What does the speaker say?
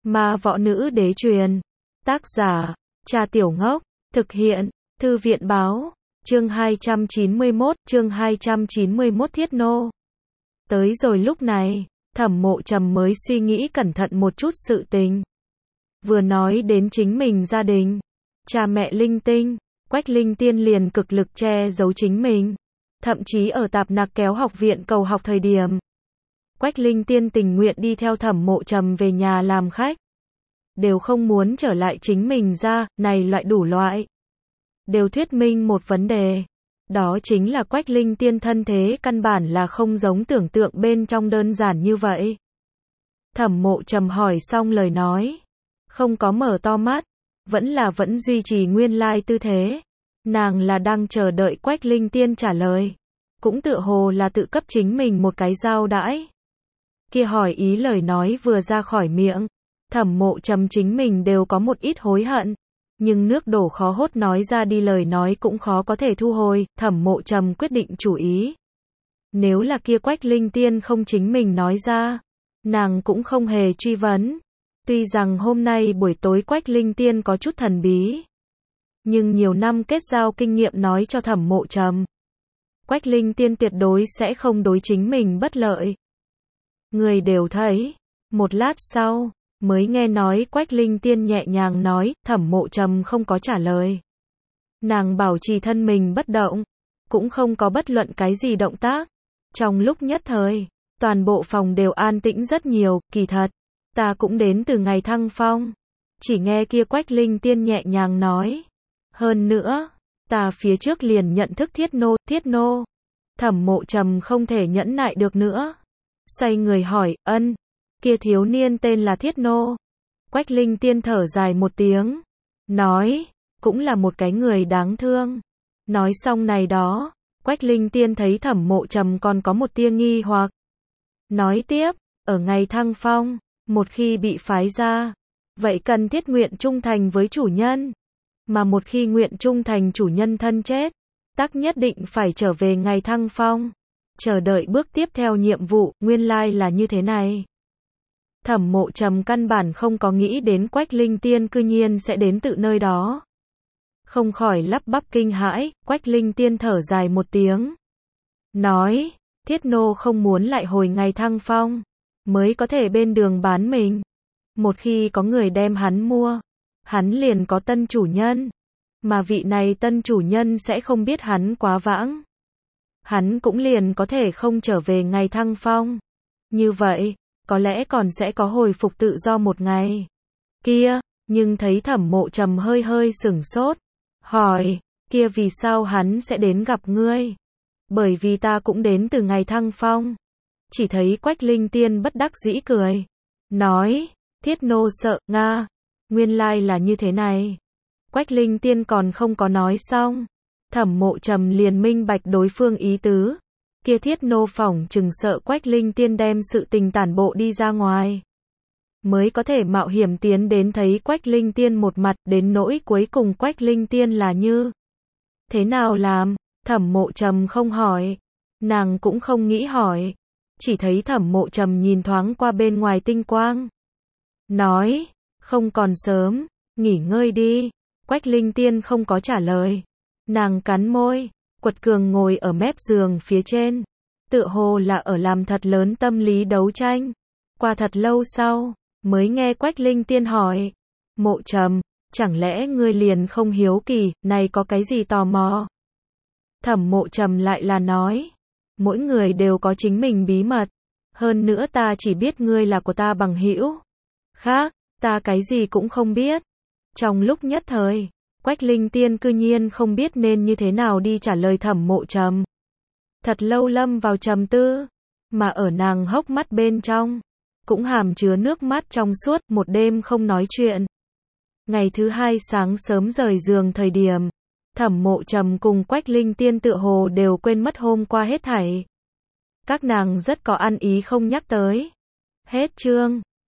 Ma võ nữ đế truyền. Tác giả, Trà Tiểu Ngốc. Thực hiện, Thư viện báo. Chương 291 Thiết Nô. Tới rồi lúc này, Thẩm Mộ Trầm mới suy nghĩ cẩn thận một chút sự tình. Vừa nói đến chính mình gia đình, cha mẹ linh tinh, Quách Linh Tiên liền cực lực che giấu chính mình. Thậm chí ở Tạp Nặc kéo học viện cầu học thời điểm, Quách Linh Tiên tình nguyện đi theo Thẩm Mộ Trầm về nhà làm khách. Đều không muốn trở lại chính mình ra, này loại đủ loại. Đều thuyết minh một vấn đề. Đó chính là Quách Linh Tiên thân thế căn bản là không giống tưởng tượng bên trong đơn giản như vậy. Thẩm Mộ Trầm hỏi xong lời nói, không có mở to mắt, vẫn duy trì nguyên lai tư thế. Nàng là đang chờ đợi Quách Linh Tiên trả lời, cũng tựa hồ là tự cấp chính mình một cái giao đãi. Kia hỏi ý lời nói vừa ra khỏi miệng, Thẩm Mộ Trầm chính mình đều có một ít hối hận, nhưng nước đổ khó hốt nói ra đi lời nói cũng khó có thể thu hồi. Thẩm Mộ Trầm quyết định chủ ý. Nếu là kia Quách Linh Tiên không chính mình nói ra, nàng cũng không hề truy vấn. Tuy rằng hôm nay buổi tối Quách Linh Tiên có chút thần bí, nhưng nhiều năm kết giao kinh nghiệm nói cho Thẩm Mộ Trầm, Quách Linh Tiên tuyệt đối sẽ không đối chính mình bất lợi. Người đều thấy. Một lát sau, mới nghe nói Quách Linh Tiên nhẹ nhàng nói. Thẩm Mộ Trầm không có trả lời. Nàng bảo trì thân mình bất động, cũng không có bất luận cái gì động tác. Trong lúc nhất thời, toàn bộ phòng đều an tĩnh rất nhiều. Kỳ thật, ta cũng đến từ ngày thăng phong. Chỉ nghe kia Quách Linh Tiên nhẹ nhàng nói. Hơn nữa, ta phía trước liền nhận thức Thiết Nô. Thẩm Mộ Trầm không thể nhẫn nại được nữa, xoay người hỏi, kia thiếu niên tên là Thiết Nô. Quách Linh Tiên thở dài một tiếng, nói, cũng là một cái người đáng thương. Nói xong này đó, Quách Linh Tiên thấy Thẩm Mộ Trầm còn có một tia nghi hoặc. Nói tiếp, ở ngày thăng phong, một khi bị phái ra, vậy cần thiết nguyện trung thành với chủ nhân. Mà một khi nguyện trung thành chủ nhân thân chết, tắc nhất định phải trở về ngày thăng phong, chờ đợi bước tiếp theo nhiệm vụ. Nguyên lai là như thế này. Thẩm Mộ Trầm căn bản không có nghĩ đến Quách Linh Tiên cư nhiên sẽ đến tự nơi đó. Không khỏi lắp bắp kinh hãi. Quách Linh Tiên thở dài một tiếng, nói, Thiết Nô không muốn lại hồi ngày thăng phong, mới có thể bên đường bán mình. Một khi có người đem hắn mua, hắn liền có tân chủ nhân. Mà vị này tân chủ nhân sẽ không biết hắn quá vãng, hắn cũng liền có thể không trở về ngày thăng phong. Như vậy, có lẽ còn sẽ có hồi phục tự do một ngày kia. Nhưng thấy Thẩm Mộ Trầm hơi sửng sốt, hỏi, kia vì sao hắn sẽ đến gặp ngươi? Bởi vì ta cũng đến từ ngày thăng phong. Chỉ thấy Quách Linh Tiên bất đắc dĩ cười, nói, Thiết Nô sợ Nga. Nguyên lai là như thế này. Quách Linh Tiên còn không có nói xong, Thẩm Mộ Trầm liền minh bạch đối phương ý tứ. Kia Thiết Nô phỏng chừng sợ Quách Linh Tiên đem sự tình tản bộ đi ra ngoài, mới có thể mạo hiểm tiến đến thấy Quách Linh Tiên một mặt. Đến nỗi cuối cùng Quách Linh Tiên là như thế nào làm, Thẩm Mộ Trầm không hỏi, nàng cũng không nghĩ hỏi. Chỉ thấy Thẩm Mộ Trầm nhìn thoáng qua bên ngoài tinh quang, nói, không còn sớm, nghỉ ngơi đi. Quách Linh Tiên không có trả lời, nàng cắn môi, quật cường ngồi ở mép giường phía trên, tựa hồ là ở làm thật lớn tâm lý đấu tranh. Qua thật lâu sau, mới nghe Quách Linh Tiên hỏi, Mộ Trầm, chẳng lẽ ngươi liền không hiếu kỳ, này có cái gì tò mò? Thẩm Mộ Trầm lại là nói, mỗi người đều có chính mình bí mật, hơn nữa ta chỉ biết ngươi là của ta bằng hữu, khác, ta cái gì cũng không biết. Trong lúc nhất thời, Quách Linh Tiên cư nhiên không biết nên như thế nào đi trả lời Thẩm Mộ Trầm. Thật lâu lâm vào trầm tư, mà ở nàng hốc mắt bên trong, cũng hàm chứa nước mắt trong suốt. Một đêm không nói chuyện. Ngày thứ hai sáng sớm rời giường thời điểm, Thẩm Mộ Trầm cùng Quách Linh Tiên tựa hồ đều quên mất hôm qua hết thảy. Các nàng rất có ăn ý không nhắc tới. Hết chương.